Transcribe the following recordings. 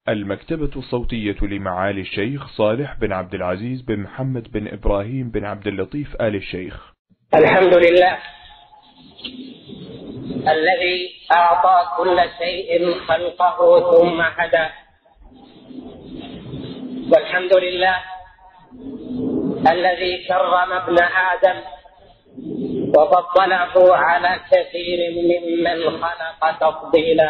المكتبة الصوتية لمعالي الشيخ صالح بن عبد العزيز بن محمد بن إبراهيم بن عبد اللطيف آل الشيخ. الحمد لله الذي أعطى كل شيء خلقه ثم هدى، والحمد لله الذي كرم ابن آدم وفضله على كثير ممن خلق تفضيلا،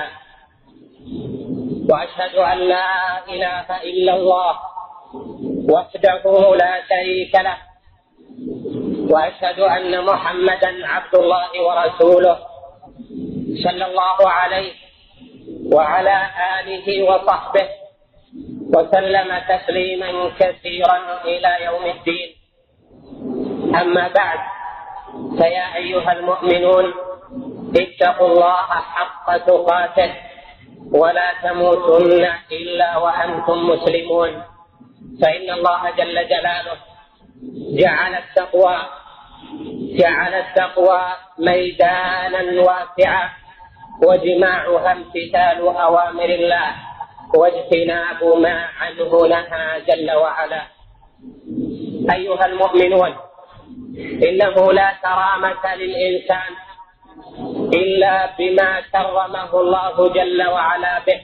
وأشهد أن لا إله إلا الله وحده لا شريك له، وأشهد أن محمدا عبد الله ورسوله صلى الله عليه وعلى آله وصحبه وسلم تسليما كثيرا إلى يوم الدين. أما بعد، فيا أيها المؤمنون اتقوا الله حق تقاته ولا تموتن إلا وأنتم مسلمون، فإن الله جل جلاله جعل التقوى ميدانا واسعا، وجماعها امتثال أوامر الله واجتناب ما عنه نهى جل وعلا. أيها المؤمنون، إنه لا كرامة للإنسان إلا بما كرمه الله جل وعلا به،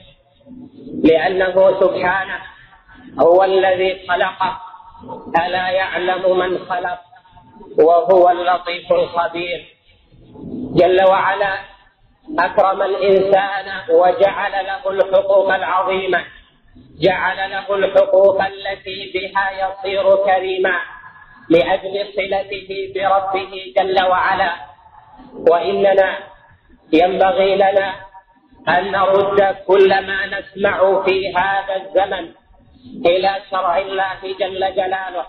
لأنه سبحانه هو الذي خلقه، ألا يعلم من خلق وهو اللطيف الخبير. جل وعلا أكرم الإنسان وجعل له الحقوق العظيمة، جعل له الحقوق التي بها يصير كريما لأجل صلته بربه جل وعلا. وإننا ينبغي لنا أن نرد كل ما نسمع في هذا الزمن إلى شرع الله جل جلاله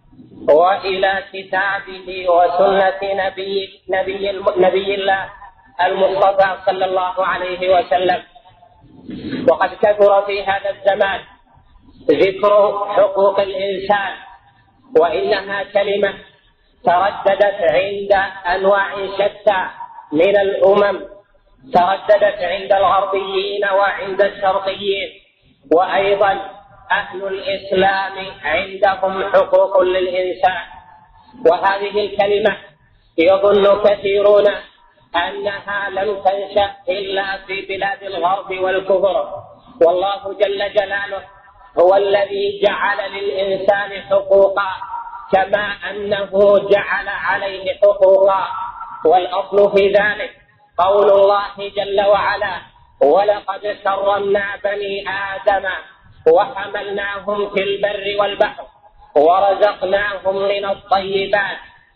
وإلى كتابه وسنة نبي الله المصطفى صلى الله عليه وسلم. وقد كثر في هذا الزمان ذكر حقوق الإنسان، وإنها كلمة ترددت عند أنواع شتى من الأمم، ترددت عند الغربيين وعند الشرقيين، وأيضا أهل الإسلام عندهم حقوق للإنسان. وهذه الكلمة يظن كثيرون أنها لم تنشأ إلا في بلاد الغرب والكفر، والله جل جلاله هو الذي جعل للإنسان حقوقا كما أنه جعل عليه حقوقا. والأصل في ذلك قول الله جل وعلا: ولقد كرمنا بني آدم وحملناهم في البر والبحر ورزقناهم من الطيبات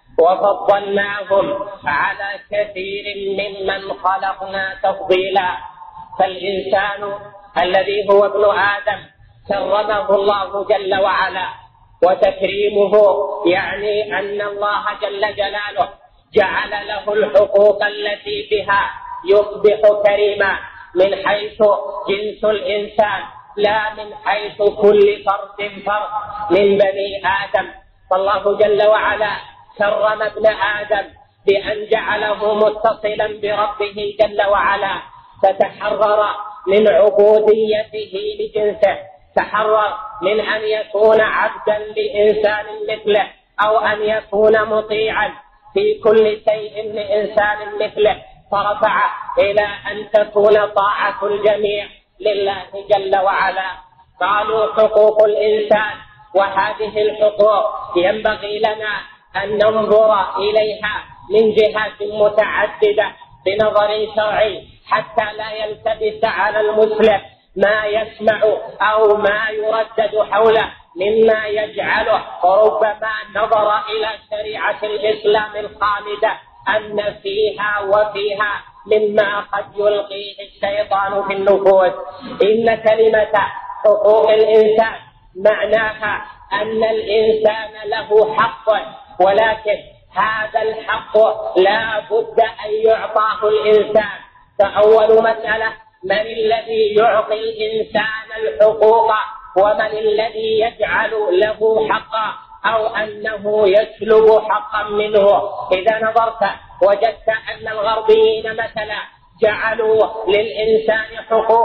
وفضلناهم على كثير ممن خلقنا تفضيلا. فالإنسان الذي هو ابن آدم كرمه الله جل وعلا، وتكريمه يعني أن الله جل جلاله جعل له الحقوق التي بها يصبح كريما من حيث جنس الإنسان، لا من حيث كل فرد من بني آدم. فالله جل وعلا كرم ابن آدم بأن جعله متصلا بربه جل وعلا، فتحرر من عبوديته لجنسه، تحرر من أن يكون عبدا لإنسان مثله أو أن يكون مطيعا في كل شيء لإنسان مثله، فرفع إلى أن تكون طاعة الجميع لله جل وعلا. قالوا حقوق الإنسان، وهذه الحقوق ينبغي لنا أن ننظر إليها من جهات متعددة بنظر شرعي، حتى لا يلتبس على المسلم ما يسمع أو ما يردد حوله مما يجعله ربما نظر إلى شريعة الإسلام الخالدة أن فيها وفيها مما قد يلقيه الشيطان في النفوس. إن كلمة حقوق الإنسان معناها أن الإنسان له حق، ولكن هذا الحق لا بد أن يعطاه الإنسان. فأول مسألة: من الذي يعطي الإنسان الحقوق؟ ومن الذي يجعل له حقا أو أنه يسلب حقا منه؟ إذا نظرت وجدت أن الغربيين مثلا جعلوا للإنسان حقوقا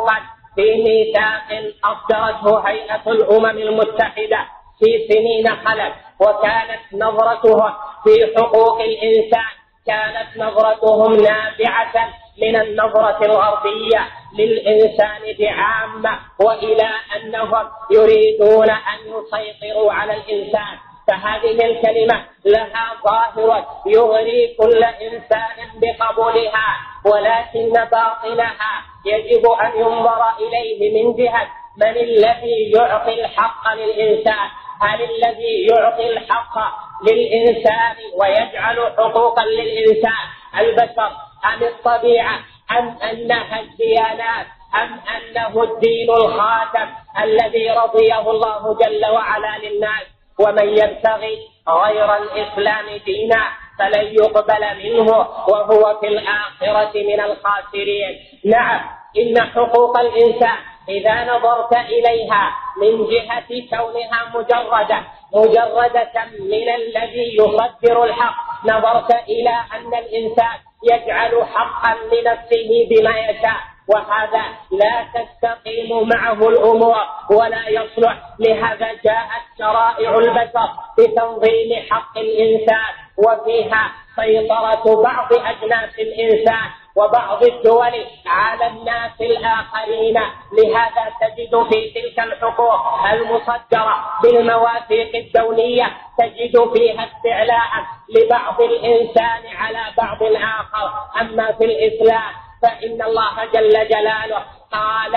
في ميثاق أصدرته هيئة الأمم المتحدة في سنين خلت، وكانت نظرتهم في حقوق الإنسان كانت نظرتهم نابعة من النظرة الغربية للإنسان بعامة، وإلى أنهم يريدون أن يسيطروا على الإنسان. فهذه الكلمة لها ظاهر يغري كل إنسان بقبولها، ولكن باطنها يجب أن ينظر إليه من جهة من الذي يعطي الحق للإنسان. هل الذي يعطي الحق للإنسان ويجعل حقوقا للإنسان البشر أم الطبيعة أم أنها الديانات أم أنه الدين الخاتم الذي رضيه الله جل وعلا للناس؟ ومن يبتغي غير الإسلام دينا فلن يقبل منه وهو في الآخرة من الخاسرين. نعم، إن حقوق الإنسان إذا نظرت إليها من جهة كونها مجردة من الذي يصدر الحق، نظرت إلى أن الإنسان يجعل حقا لنفسه بما يشاء، وهذا لا تستقيم معه الأمور ولا يصلح. لهذا جاءت شرائع البشر بتنظيم حق الإنسان، وفيها سيطرة بعض أجناس الإنسان وبعض الدول على الناس الآخرين. لهذا تجد في تلك الحقوق المصدرة بالمواثيق الدولية تجد فيها استعلاء لبعض الإنسان على بعض الآخر. أما في الإسلام فإن الله جل جلاله قال: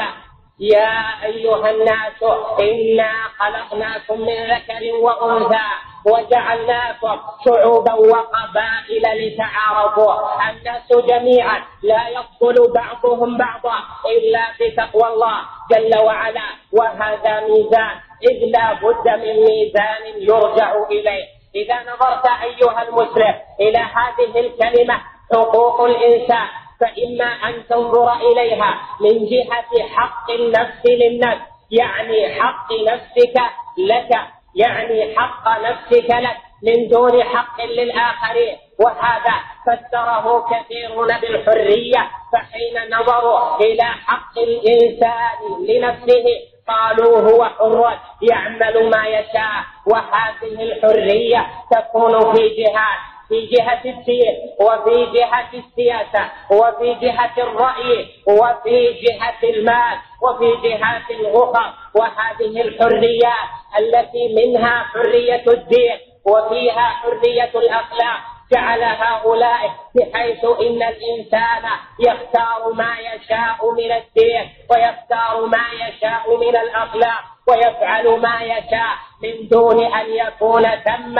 يا أيها الناس إنا خلقناكم من ذكر وأنثى وجعلناكم شعوبا وقبائل لتعارفوا. الناس جميعا لا يفضل بعضهم بعضا إلا بتقوى الله جل وعلا، وهذا ميزان، إذ لا بد من ميزان يرجع إليه. إذا نظرت أيها المسلم إلى هذه الكلمة حقوق الإنسان، فإما أن تنظر إليها من جهة حق النفس للنفس، يعني حق نفسك لك، يعني حق نفسك لك من دون حق للآخرين، وهذا فسره كثيرون بالحرية. فحين نظروا إلى حق الإنسان لنفسه قالوا هو حر يعمل ما يشاء. وهذه الحرية تكون في جهات، في جهة الدين وفي جهة السياسة وفي جهة الرأي وفي جهة المال وفي جهات أخرى. وهذه الحريات التي منها حرية الدين وفيها حرية الأخلاق جعل هؤلاء بحيث إن الإنسان يختار ما يشاء من الدين ويختار ما يشاء من الأخلاق ويفعل ما يشاء من دون أن يكون ثم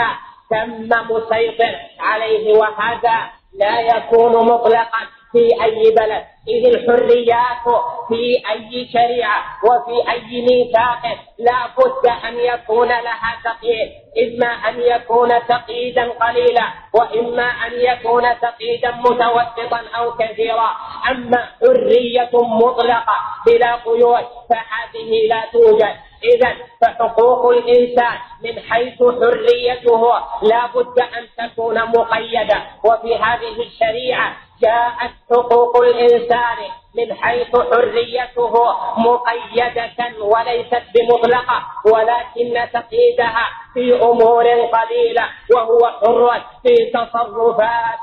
مسيطر عليه، وهذا لا يكون مطلقا في أي بلد، إذ الحريات في أي شريعة وفي أي ميثاق لا بد أن يكون لها تقييد، إما أن يكون تقييدا قليلا وإما أن يكون تقييدا متوسطا أو كثيرا. أما حرية مطلقة بلا قيود فهذه لا توجد. إذن فحقوق الإنسان من حيث حريته لا بد أن تكون مقيدة، وفي هذه الشريعة جاءت حقوق الإنسان من حيث حريته مقيدة وليست بمطلقة، ولكن تقييدها في أمور قليلة، وهو حر في تصرفات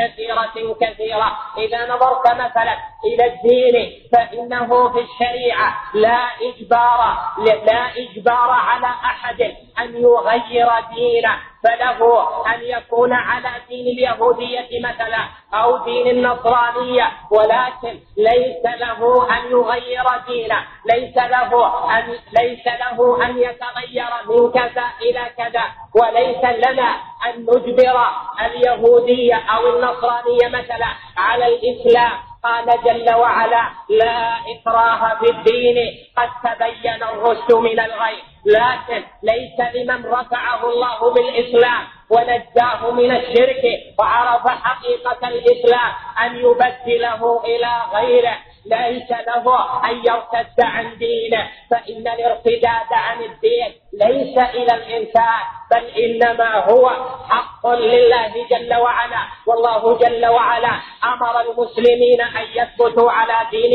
كثيرة. إذا نظرت مثلا إلى الدين فإنه في الشريعة لا إجبار على أحد أن يغير دينه، فله أن يكون على دين اليهودية مثلا أو دين النصرانية، ولكن ليس له أن يغير دينه، ليس له أن يتغير من كذا إلى كذا، وليس لنا أن نجبر اليهودية أو النصرانية مثلا على الإسلام. قال جل وعلا: لا إكراه في الدين قد تبين الرشد من الغي. لكن ليس لمن رفعه الله بالإسلام ونجاه من الشرك وعرف حقيقة الإسلام أن يبدله إلى غيره، ليس له أن يرتد عن دينه، فإن الارتداد عن الدين ليس إلى الإنسان بل إنما هو حق لله جل وعلا. والله جل وعلا أمر المسلمين أن يثبتوا على دينهم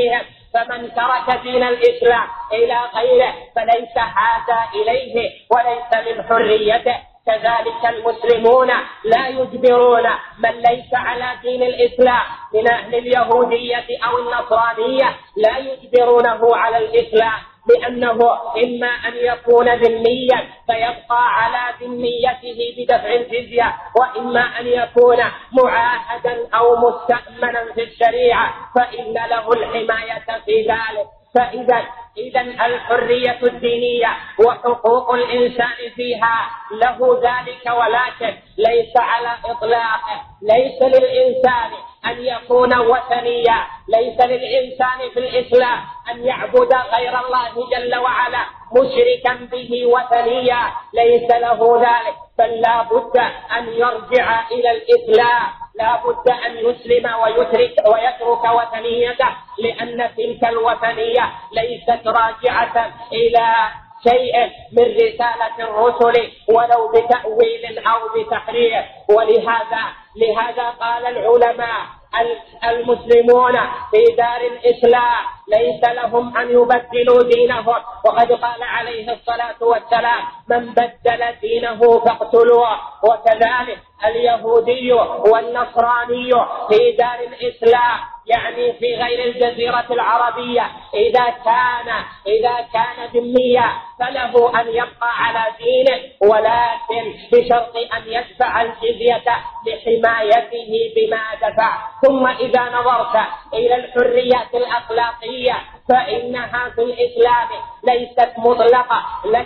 فمن ترك دين الإسلام إلى غيره فليس هذا إليه وليس من حريته. كذلك المسلمون لا يجبرون من ليس على دين الإسلام من أهل اليهودية أو النصرانية، لا يجبرونه على الإسلام، لأنه إما أن يكون ذميا فيبقى على ذميته بدفع الجزية، وإما أن يكون معاهدا أو مستأمنا في الشريعة فإن له الحماية في ذلك. فإذا الحرية الدينية وحقوق الإنسان فيها له ذلك، ولكن ليس على إطلاقه. ليس للإنسان أن يكون وثنيا، ليس للإنسان في الإسلام أن يعبد غير الله جل وعلا مشركا به وثنيا، ليس له ذلك، بل لا بد أن يرجع إلى الإسلام، لا بد أن يسلم ويترك وثنيته، لأن تلك الوثنية ليست راجعة إلى شيء من رسالة الرسل ولو بتأويل أو بتحريف. ولهذا قال العلماء المسلمون في دار الإسلام ليس لهم أن يبدلوا دينهم، وقد قال عليه الصلاة والسلام: من بدل دينه فاقتلوه. وكذلك اليهودي والنصراني في دار الإسلام، يعني في غير الجزيرة العربية، إذا كان ذميا فله أن يبقى على دينه، ولكن بشرط أن يدفع الجزية لحمايته بما دفع. ثم إذا نظرت إلى الحريات الأخلاقية فإنها في الإسلام ليست مطلقة،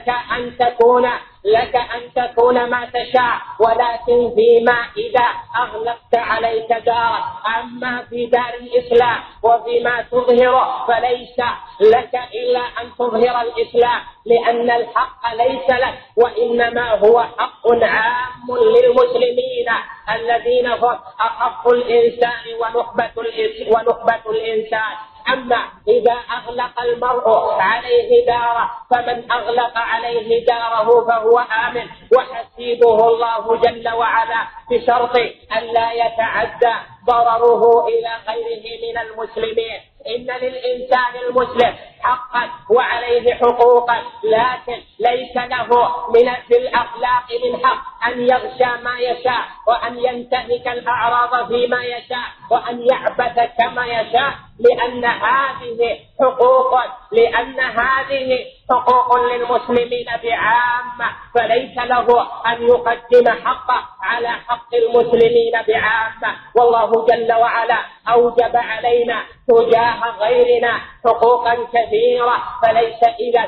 لك أن تكون ما تشاء، ولكن فيما إذا أغلقت عليك دارك. أما في دار الإسلام وفيما تظهره فليس لك إلا أن تظهر الإسلام، لأن الحق ليس لك، وإنما هو حق عام للمسلمين الذين هم أخف الإنسان ونخبة الإنسان. أما إذا أغلق المرء عليه داره فمن أغلق عليه داره فهو آمن، وحسيبه الله جل وعلا بشرط أن لا يتعدى ضرره إلى غيره من المسلمين. إن للإنسان المسلم حقا وعليه حقوقا، لكن ليس له في الأخلاق من حق أن يغشى ما يشاء، وأن ينتهك الأعراض فيما يشاء، وأن يعبث كما يشاء، لأن هذه حقوق للمسلمين بعامة، فليس له أن يقدم حقه على حق المسلمين بعامة. والله جل وعلا أوجب علينا تجاه غيرنا حقوقا كثيرة، فليس إذا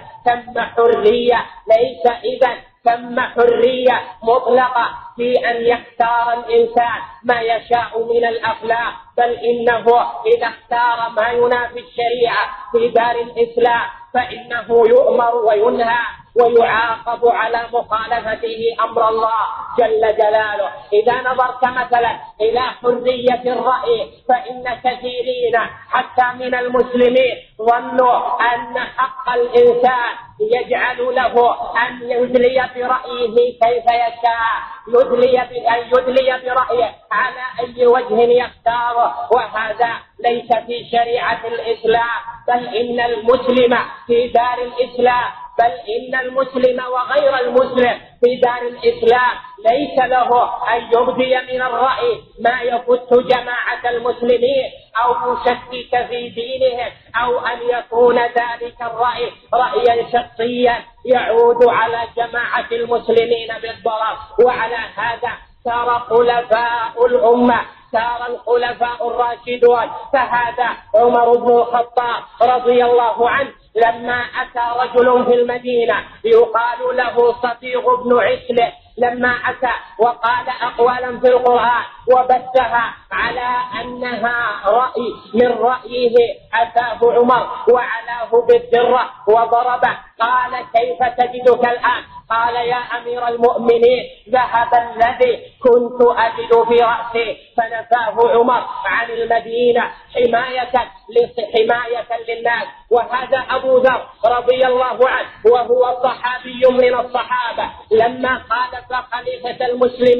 ثم حرية مطلقة في أن يختار الإنسان ما يشاء من الأخلاق، بل إنه إذا اختار ما ينافي الشريعة في دار الإسلام فإنه يؤمر وينهى ويعاقب على مخالفته أمر الله جل جلاله. إذا نظرت مثلا إلى حرية الرأي فإن كثيرين حتى من المسلمين ظنوا أن حق الإنسان يجعل له أن يدلي برأيه كيف يشاء، يدلي برأيه على أي وجه يختاره، وهذا ليس في شريعة الإسلام، بل إن المسلم في دار الإسلام، بل إن المسلم وغير المسلم في دار الإسلام ليس له أن يبدي من الرأي ما يفت جماعة المسلمين أو يشكك في دينهم، أو أن يكون ذلك الرأي رأيا شخصيا يعود على جماعة المسلمين بالضرر. وعلى هذا سار خلفاء الأمة، سار الخلفاء الراشدون. فهذا عمر بن الخطاب رضي الله عنه لما أتى رجل في المدينة يقال له صفيغ بن عسل، لما أتى وقال أقوالا في القرآن وبثها على أنها رأي من رأيه، أتاه عمر وعلاه بالذرة وضربه، قال: كيف تجدك الآن؟ قال: يا أمير المؤمنين، ذهب الذي كنت أجد في رأسي. فنفاه عمر عن المدينة حماية للناس. وهذا أبو ذر رضي الله عنه وهو صحابي من الصحابة، لما خالف خليفة المسلمين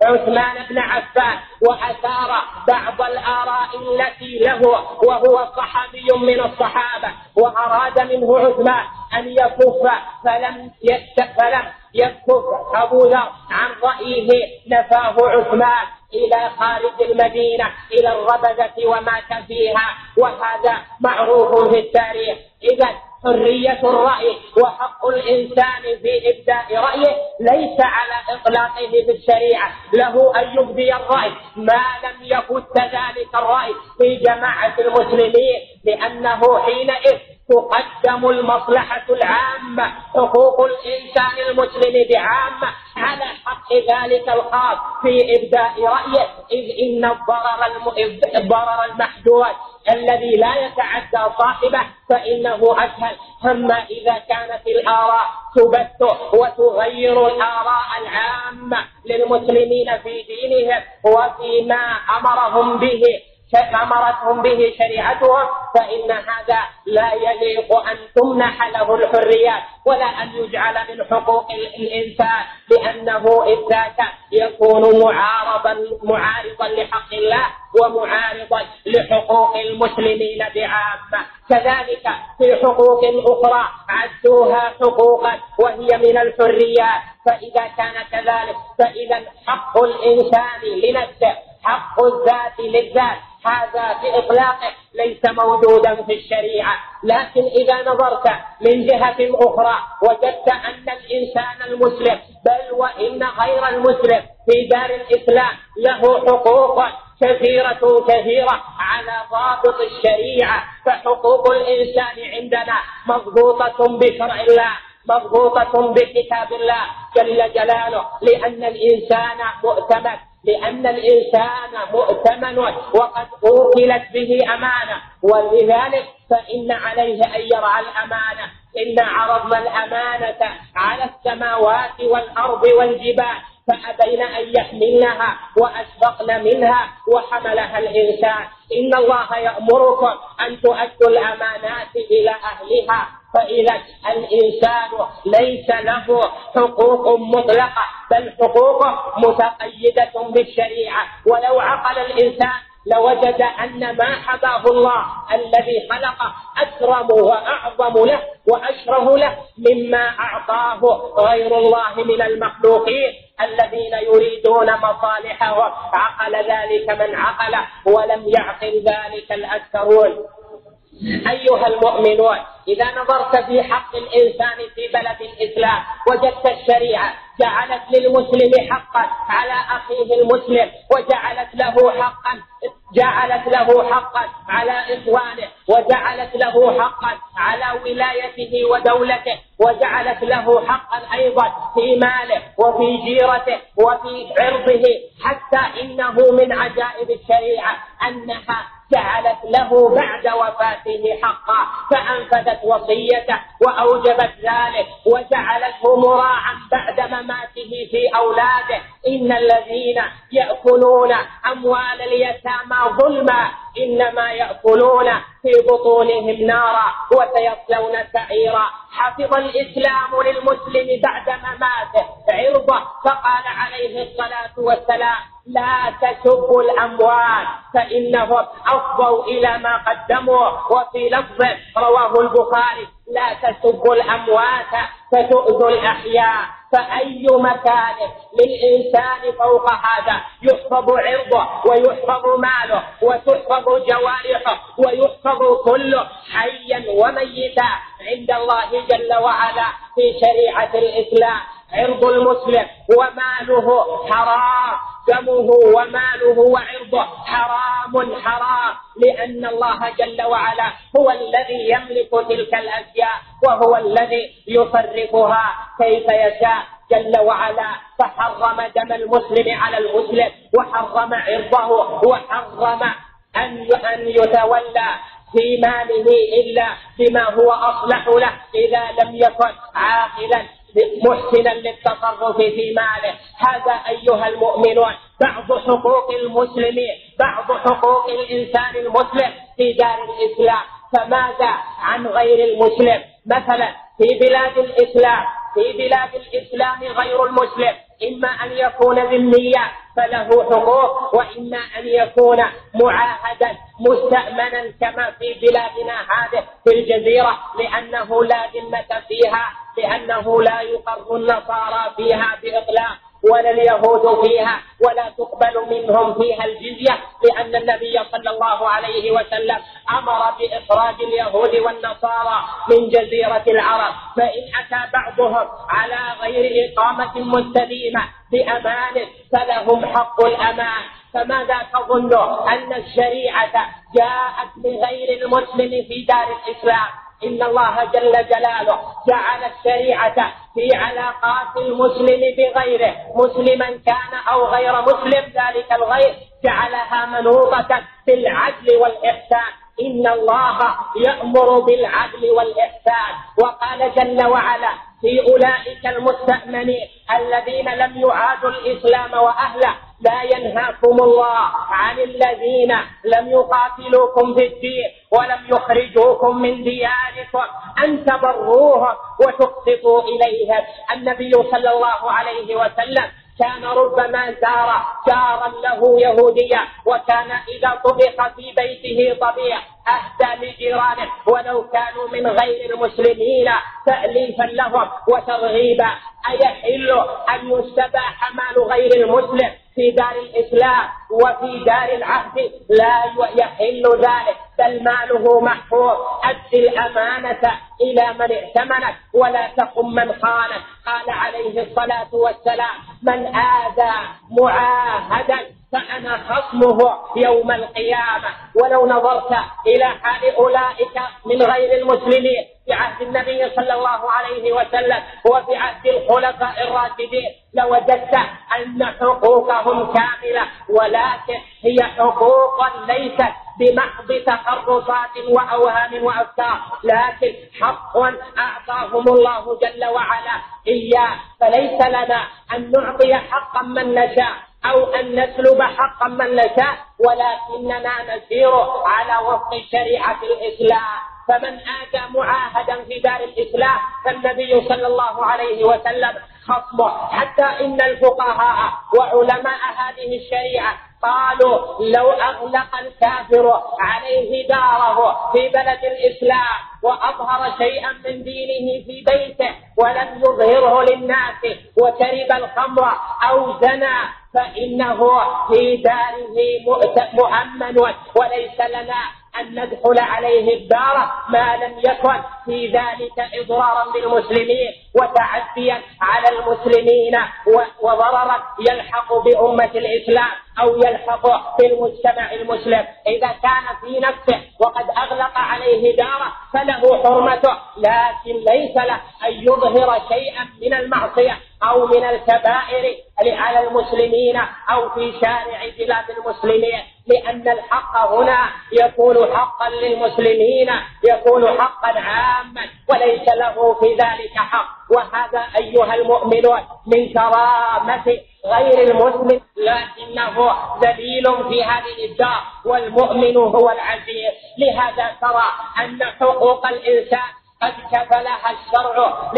عثمان بن عفان وأثار بعض الآراء التي له وهو صحابي من الصحابة، وأراد منه عثمان أن يكف فلم يكف أبو ذر عن رأيه، نفاه عثمان إلى خارج المدينة إلى الربذة ومات فيها، وهذا معروف في التاريخ. إذا حرية الرأي وحق الإنسان في إبداء رأيه ليس على إطلاقه في الشريعة، له أن يبدي الرأي ما لم يفت ذلك الرأي في جماعة المسلمين، لأنه حينئذ تقدم المصلحة العامة، حقوق الإنسان المسلم بعامة على حق ذلك الخاص في إبداء رأيه، إذ إن الضرر المحدود الذي لا يتعدى صاحبه فإنه أسهل. أما إذا كانت الآراء تبث وتغير الآراء العامة للمسلمين في دينهم وفيما أمرتهم به شريعتهم، فإن هذا لا يليق أن تمنح له الحريات ولا أن يجعل من حقوق الإنسان، لأنه إذ ذاك يكون معارضا لحق الله ومعارضا لحقوق المسلمين بعامة. كذلك في حقوق أخرى عدوها حقوقا وهي من الحريات، فإذا كان كذلك فإذا حق الإنسان لنفسه، حق الذات للذات، هذا بإطلاقه ليس موجودا في الشريعة. لكن إذا نظرت من جهة أخرى وجدت أن الإنسان المسلم بل وإن غير المسلم في دار الإسلام له حقوق كثيرة على ضابط الشريعة، فحقوق الإنسان عندنا مضبوطة بشرع الله، مضبوطة بكتاب الله جل جلاله، لأن الإنسان مؤتمن وقد أوكلت به أمانة، ولذلك فإن عليه أن يرعى الأمانة. إن عرضنا الأمانة على السماوات والأرض والجبال فأبين أن يحملنها وأشفقن منها وحملها الإنسان. إن الله يأمركم أن تؤدوا الأمانات إلى أهلها، فإذا الإنسان ليس له حقوق مطلقة بل حقوقه متقيدة بالشريعة. ولو عقل الإنسان لوجد أن ما حباه الله الذي خلقه أكرم وأعظم له وأشرف له مما أعطاه غير الله من المخلوقين الذين يريدون مصالحهم. عقل ذلك من عقل ولم يعقل ذلك الأكثرون. أيها المؤمنون، إذا نظرت في حق الإنسان في بلد الإسلام وجدت الشريعة جعلت للمسلم حقا على أخيه المسلم، وجعلت له حقا على إخوانه، وجعلت له حقا على ولايته ودولته، وجعلت له حقا أيضا في ماله وفي جيرته وفي عرضه، حتى إنه من عجائب الشريعة أنها جعلت له بعد وفاته حقا، فأنفذت وصيته وأوجبت ذلك وجعلته مراعا بعد مماته في أولاده. إن الذين يأكلون أموال اليتامى ظلما إنما يأكلون في بطونهم نارا وسيصلون سعيرا. حفظ الإسلام للمسلم بعد مماته عرضه، فقال عليه الصلاة والسلام: لا تسبوا الأموال فإنهم أفضوا إلى ما قدموا. وفي لفظ رواه البخاري: لا تسبوا الأموات فتؤذوا الأحياء. فأي مكان للإنسان فوق هذا يحفظ عرضه ويحفظ ماله وتحفظ جوارحه ويحفظ كله حيا وميتا عند الله جل وعلا في شريعة الإسلام. عرض المسلم وماله حرام، دمه وماله وعرضه حرام، لأن الله جل وعلا هو الذي يملك تلك الأشياء وهو الذي يصرفها كيف يشاء جل وعلا. فحرم دم المسلم على المسلم، وحرم عرضه، وحرم أن يتولى في ماله إلا بما هو أصلح له إذا لم يكن عاقلا محسنا للتصرف في ماله. هذا أيها المؤمنون بعض حقوق المسلمين، بعض حقوق الإنسان المسلم في دار الإسلام. فماذا عن غير المسلم؟ مثلا في بلاد الإسلام غير المسلم إما أن يكون ذميا فله حقوق، وإما أن يكون معاهدا مستأمنا كما في بلادنا هذه في الجزيرة، لأنه لا ذمة فيها، لأنه لا يقر النصارى فيها بإطلاق ولا اليهود فيها، ولا تقبل منهم فيها الجزية، لأن النبي صلى الله عليه وسلم أمر بإخراج اليهود والنصارى من جزيرة العرب. فإن أتى بعضهم على غير إقامة مستديمة بأمان فلهم حق الأمان. فماذا تظن أن الشريعة جاءت لغير المسلم في دار الإسلام؟ إن الله جل جلاله جعل الشريعة في علاقات المسلم بغيره، مسلما كان أو غير مسلم، ذلك الغير جعلها منوطة بالعدل والإحسان. إن الله يأمر بالعدل والإحسان، وقال جل وعلا في أولئك المستأمنين الذين لم يعادوا الإسلام وأهله: لا ينهاكم الله عن الذين لم يقاتلوكم في الدين ولم يخرجوكم من دياركم أن تبروهم وتقسطوا إليهم. النبي صلى الله عليه وسلم كان ربما زار جارا له يهوديا، وكان إذا طبخ في بيته طبيخ أهدى لجيرانه ولو كانوا من غير المسلمين تأليفا لهم وترغيبا. أيحل أن يستباح مال غير المسلم في دار الإسلام وفي دار العهد؟ لا يحل ذلك، بل ماله محفوظ. أد الأمانة إلى من ائتمنك ولا تخن من خانك. قال عليه الصلاة والسلام: من آذى معاهدا فأنا خصمه يوم القيامة. ولو نظرت إلى حال أولئك من غير المسلمين في عهد النبي صلى الله عليه وسلم وفي عهد الخلفاء الراشدين لوجدت أن حقوقهم كاملة، ولكن هي حقوق ليست بمحض تخرصات وأوهام وأفكار، لكن حق أعطاهم الله جل وعلا إياه. فليس لنا أن نعطي حقا من نشاء أو أن نسلب حقا من نشاء، ولكننا نسير على وفق شريعة الإسلام. فمن آتى معاهدا في دار الإسلام فالنبي صلى الله عليه وسلم خصمه. حتى إن الفقهاء وعلماء هذه الشريعة قالوا: لو أغلق الكافر عليه داره في بلد الإسلام وأظهر شيئا من دينه في بيته ولم يظهره للناس وشرب الخمر أو زنى فإنه في داره مؤمن، وليس لنا أن ندخل عليه الدار ما لم يكن في ذلك إضرارا بالمسلمين وتعديا على المسلمين وضررا يلحق بأمة الإسلام أو يلحق بالمجتمع المسلم. إذا كان في نفسه وقد أغلق عليه داره فله حرمته، لكن ليس له أن يظهر شيئا من المعصية أو من الكبائر على المسلمين أو في شارع بلاد المسلمين، لأن الحق هنا يكون حقا للمسلمين، يكون حقا عاما وليس له في ذلك حق. وهذا أيها المؤمنون من كرامة غير المسلم، لكنه ذليل في هذه الدار والمؤمن هو العزيز. لهذا ترى أن حقوق الإنسان قد كفلها الشرع،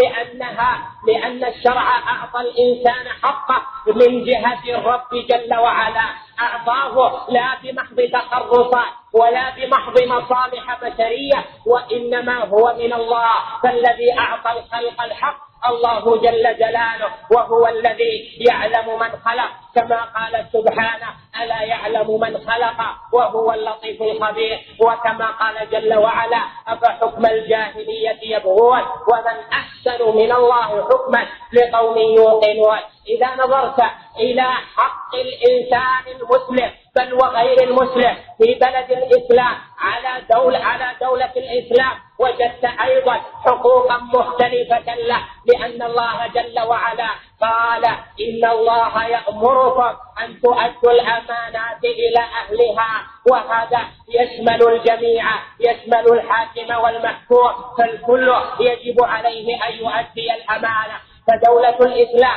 لأن الشرع أعطى الإنسان حقه من جهة الرب جل وعلا، أعطاه لا بمحض تخرصات ولا بمحض مصالح بشرية، وإنما هو من الله. فالذي أعطى الخلق الحق الله جل جلاله، وهو الذي يعلم من خلق، كما قال سبحانه: ألا يعلم من خلق وهو اللطيف الخبير. وكما قال جل وعلا: أفحكم الجاهلية يبغون ومن أحسن من الله حكما لقوم يوقنون. إذا نظرت إلى حق الإنسان المسلم بل وغير المسلم في بلد الإسلام على دولة الإسلام وجدت أيضا حقوقا مختلفة له، لأن الله جل وعلا قال: إن الله يأمركم أن تؤدوا الأمانات إلى أهلها. وهذا يشمل الجميع، يشمل الحاكم والمحكوم، فالكل يجب عليه أن يؤدي الأمانة. فدولة الإسلام على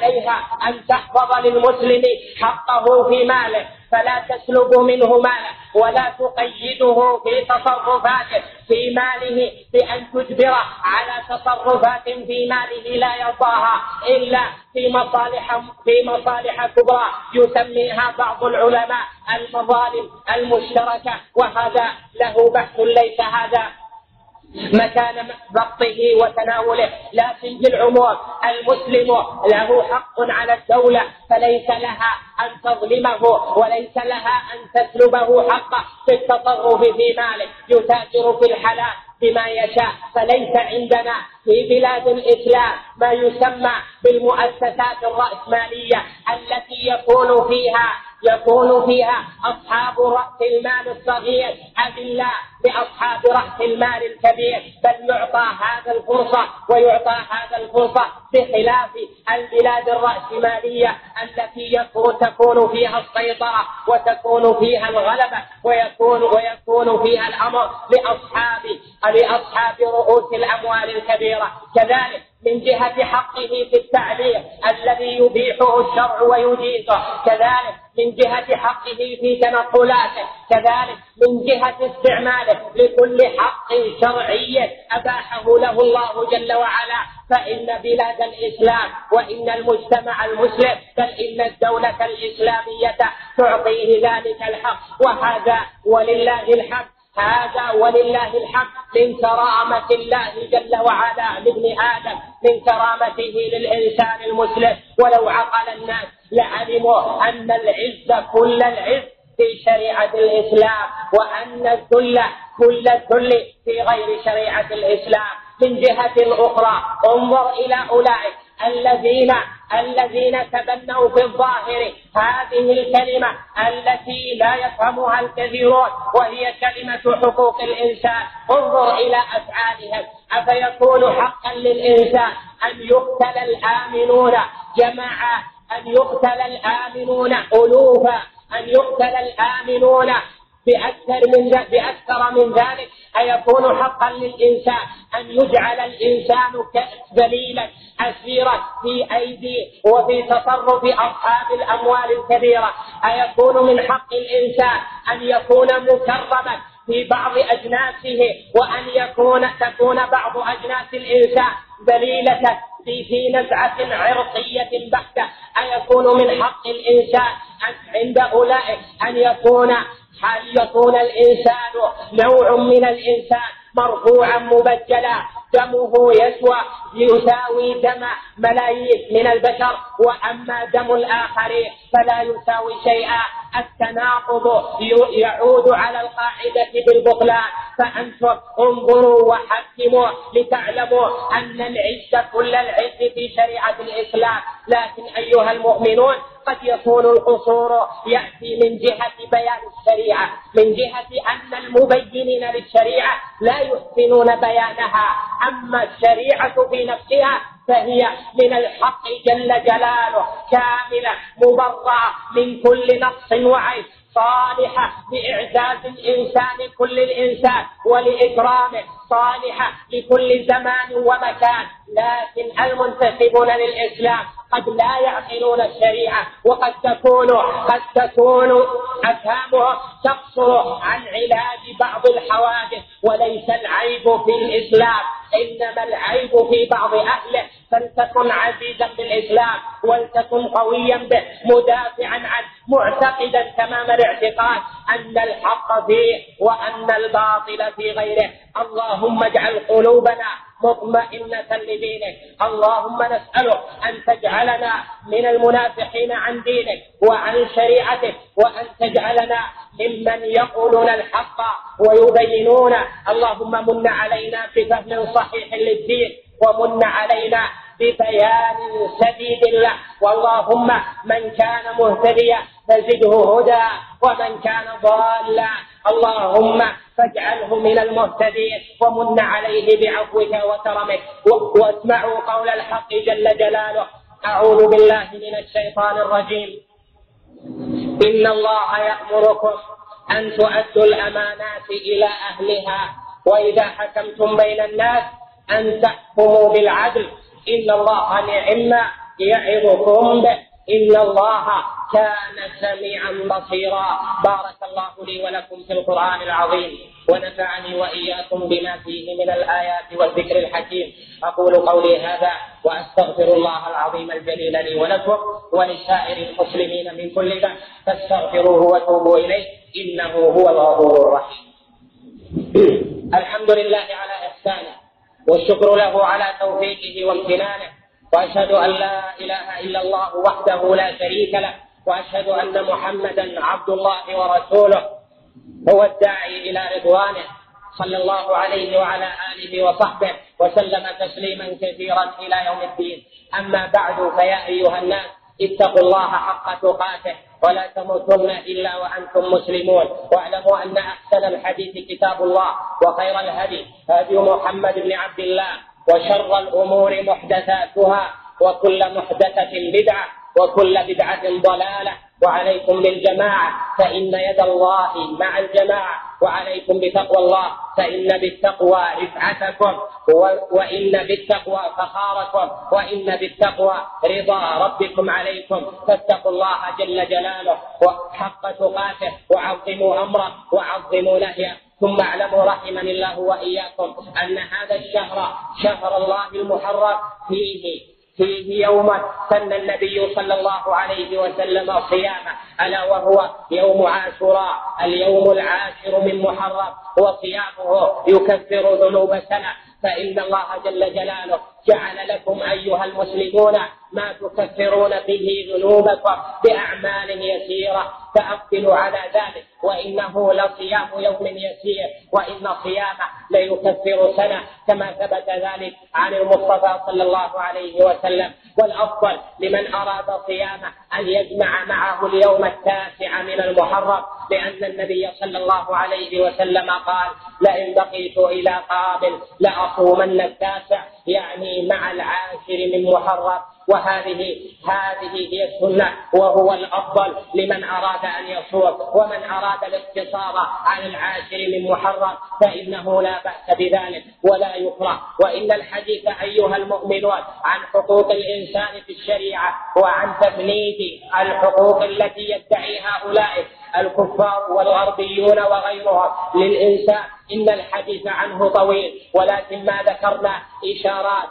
عليها أن تحفظ للمسلم حقه في ماله، فلا تسلب منه ماله ولا تقيده في تصرفاته في ماله بأن تجبره على تصرفات في ماله لا يرضاها إلا في مصالح كبرى يسميها بعض العلماء المظالم المشتركة، وهذا له بحث ليس هذا مكان ضبطه وتناوله. لكن بالعموم المسلم له حق على الدولة، فليس لها أن تظلمه وليس لها أن تسلبه حقه في التصرف في ماله، يتاجر في الحلال بما يشاء. فليس عندنا في بلاد الإسلام ما يسمى بالمؤسسات الرأسمالية التي يكون فيها أصحاب رأس المال الصغير أذلاء لأصحاب رأس المال الكبير، بل يعطى هذا الفرصة ويعطى هذا الفرصة بخلاف البلاد الرأسمالية التي تكون فيها السيطرة وتكون فيها الغلبة ويكون فيها الأمر لأصحاب رؤوس الأموال الكبيرة. كذلك من جهة حقه في التعليم الذي يبيحه الشرع ويجيزه، كذلك من جهة حقه في تنقلاته، كذلك من جهة استعماله لكل حق شرعي أباحه له الله جل وعلا. فإن بلاد الإسلام وإن المجتمع المسلم بل إن الدولة الإسلامية تعطيه ذلك الحق، وهذا ولله الحمد من كرامة الله جل وعلا لابن آدم، من كرامته للإنسان المسلم. ولو عقل الناس لعلموا أن العز كل العز في شريعة الإسلام، وأن الذل كل الذل في غير شريعة الإسلام. من جهة أخرى انظر إلى أولئك الذين تبنوا في الظاهر هذه الكلمة التي لا يفهمها الكثيرون، وهي كلمة حقوق الإنسان. انظر إلى أفعالهم. أفيكون حقا للإنسان أن يقتل الآمنون جماعة، أن يقتل الآمنون ألوفا، أن يقتل الآمنون بأكثر من ذلك؟ أيكون حقا للإنسان أن يجعل الإنسان ذليلا أسيرا في أيدي وفي تصرف أصحاب الأموال الكبيرة؟ أيكون من حق الإنسان أن يكون مكرما في بعض أجناسه، وأن تكون بعض أجناس الإنسان ذليلة في نزعة عرقية بحتة؟ أيكون من حق الإنسان عند أولئك أن يكون الإنسان نوع من الإنسان مرفوعا مبجلا دمه يساوي دم ملايين من البشر، وأما دم الآخرين فلا يساوي شيئا؟ التناقض يعود على القاعدة بالبطلان. فأنتم انظروا وحكموا لتعلموا أن العز كل العز في شريعة الإسلام. لكن أيها المؤمنون قد يكون القصور يأتي من جهة بيان الشريعة، من جهة أن المبينين للشريعة لا يحسنون بيانها. أما الشريعة في نفسها فهي من الحق جل جلاله كاملة مبرأة من كل نقص وعيب، صالحة لإعزاز الإنسان كل الإنسان ولإكرامه، صالحة لكل زمان ومكان. لكن المنتسبون للإسلام قد لا يعقلون الشريعة، وقد تكون أفهامهم تقصر عن علاج بعض الحوادث. وليس العيب في الإسلام، إنما العيب في بعض أهله. فلتكن عزيزا بالإسلام ولتكن قويا به، مدافعا عنه، معتقدا تمام الاعتقاد أن الحق فيه وأن الباطل في غيره. اللهم اجعل قلوبنا مطمئنة لدينك. اللهم نسألك أن تجعلنا من المنافحين عن دينك وعن شريعتك، وأن تجعلنا ممن يقولون الحق ويبينون. اللهم من علينا بفهم صحيح للدين، ومن علينا ببيان سديد له. واللهم من كان مهتديا فزده هدى، ومن كان ضالا اللهم فاجعله من المهتدين، ومن عليه بعفوك وكرمك. واسمعوا قول الحق جل جلاله: أعوذ بالله من الشيطان الرجيم. إن الله يأمركم أن تؤدوا الأمانات إلى أهلها، وإذا حكمتم بين الناس أن تحكموا بالعدل، إن الله نعم ما يعظكم به إن الله كان سميعا بصيرا. بارك الله لي ولكم في القرآن العظيم ونفعني وإياكم بما فيه من الآيات والذكر الحكيم. أقول قولي هذا وأستغفر الله العظيم الجليل لي ولكم ولسائر المسلمين من كل ذنب فاستغفروه وتوبوا إليه إنه هو الغفور الرحيم. الحمد لله على إحسانه والشكر له على توفيقه وامتنانه، وأشهد أن لا إله إلا الله وحده لا شريك له، وأشهد أن محمدا عبد الله ورسوله هو الداعي إلى رضوانه صلى الله عليه وعلى آله وصحبه وسلم تسليما كثيرا إلى يوم الدين. أما بعد، فيا أيها الناس اتقوا الله حق تقاته ولا تموتن إلا وأنتم مسلمون، واعلموا أن أحسن الحديث كتاب الله، وخير الهدي هدي محمد بن عبد الله، وشر الأمور محدثاتها، وكل محدثة بدعة، وكل بدعة ضلالة. وعليكم بالجماعة فإن يد الله مع الجماعة، وعليكم بتقوى الله فإن بالتقوى رفعتكم، وإن بالتقوى فخاركم، وإن بالتقوى رضا ربكم عليكم. فاتقوا الله جل جلاله وحق تقاته، وعظموا أمره وعظموا نهيه. ثم اعلموا رحمني الله وإياكم أن هذا الشهر شهر الله المحرم فيه يوما سن النبي صلى الله عليه وسلم صيامه، ألا وهو يوم عاشوراء، اليوم العاشر من محرم، وصيامه يكفر ذنوب سنة. فإن الله جل جلاله جعل لكم أيها المسلمون ما تكفرون به ذنوبكم بأعمال يسيرة، فأقبلوا على ذلك، وإنه لصيام يوم يسير، وإن صيامه ليكفر سنة، كما ثبت ذلك عن المصطفى صلى الله عليه وسلم. والأفضل لمن أراد صيامه أن يجمع معه اليوم 9 من المحرم، لأن النبي صلى الله عليه وسلم قال: لئن بقيت إلى قابل لأصومن 9، يعني مع 10 من محرم. وهذه هي السنة، وهو الأفضل لمن أراد أن يصوم. ومن أراد الاقتصار على 10 من محرم فإنه لا بأس بذلك ولا يكره. وإن الحديث أيها المؤمنون عن حقوق الإنسان في الشريعة، وعن تفنيد الحقوق التي يدعي هؤلاء الكفار والغربيون وغيرهم للإنسان، إن الحديث عنه طويل، ولكن ما ذكرنا إشارات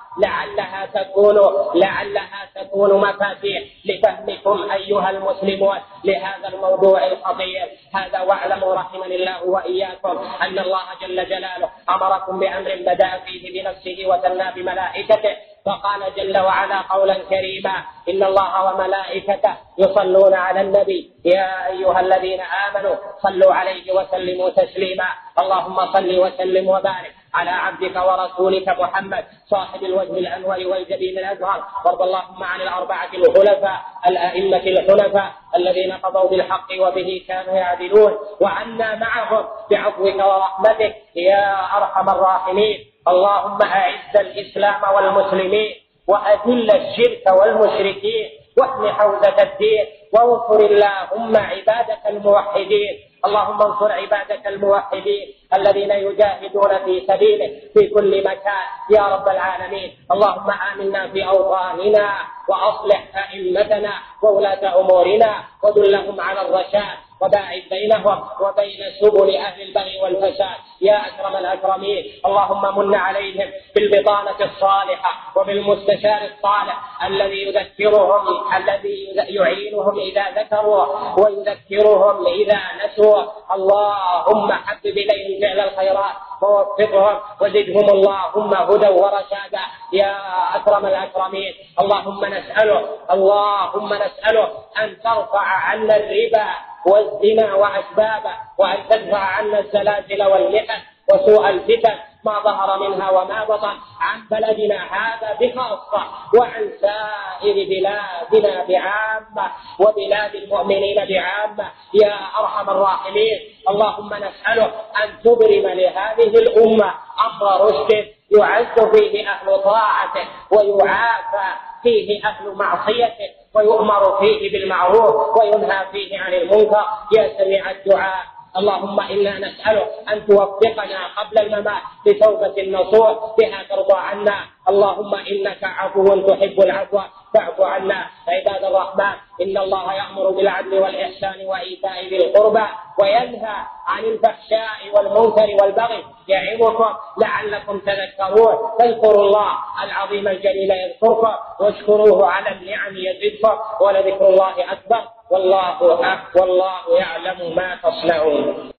لعلها تكون مفاتيح لفهمكم أيها المسلمون لهذا الموضوع الخطير هذا. واعلموا رحمني الله وإياكم أن الله جل جلاله أمركم بأمر بدأ فيه بنفسه وثنى بملائكته، فقال جل وعلا قولا كريما: إن الله وملائكته يصلون على النبي يا أيها الذين آمنوا صلوا عليه وسلموا تسليما. اللهم صل وسلم وبارك على عبدك ورسولك محمد صاحب الوجه الأنور والجبين الأزهر. وارض اللهم عن الأربعة الخلفاء الأئمة الحنفاء الذين قضوا بالحق وبه كانوا يعدلون، وعنا معهم بعفوك ورحمتك يا أرحم الراحمين. اللهم أعز الإسلام والمسلمين، وأذل الشرك والمشركين، واحم حوزة الدين، وانصر اللهم عبادك الموحدين. اللهم انصر عبادك الموحدين الذين يجاهدون في سبيلك في كل مكان يا رب العالمين. اللهم آمنا في أوطاننا، وأصلح أئمتنا وولاة أمورنا، ودلهم على الرشاد، وباعد بينهم وبين سبل أهل البغي والفساد يا أكرم الأكرمين. اللهم من عليهم بالبطانة الصالحة وبالمستشار الصالح الذي يعينهم إذا ذكروا ويذكرهم إذا نسوا. اللهم حبب إليهم فعل الخيرات ووفقهم وزدهم اللهم هدى ورشادا يا أكرم الأكرمين. اللهم نسأله أن ترفع عنا الربا والزنا وأسبابه، وأن تدفع عنا الزلازل والمحن وسوء الفتن ما ظهر منها وما بطن عن بلدنا هذا بخاصة، وعن سائر بلادنا بعامة، وبلاد المؤمنين بعامة يا أرحم الراحمين. اللهم نسأله أن تبرم لهذه الأمة أمر رشد يعز فيه أهل طاعته، ويعافى فيه أهل معصيته، ويؤمر فيه بالمعروف وينهى فيه عن المنكر يا سميع الدعاء. اللهم إنا نسألك أن توفقنا قبل الممات بتوبة نصوح بها ترضى عنا. اللهم إنك عفو تحب العفو فاعف عنا. عباد الرحمن، إن الله يأمر بالعدل والإحسان وإيتاء ذي القربى وينهى عن الفحشاء والمنكر والبغي يعظكم لعلكم تذكرون. فاذكروا الله العظيم الجليل يذكركم واشكروه على النعم يزدكم ولذكر الله أكبر والله يعلم ما تصنعون.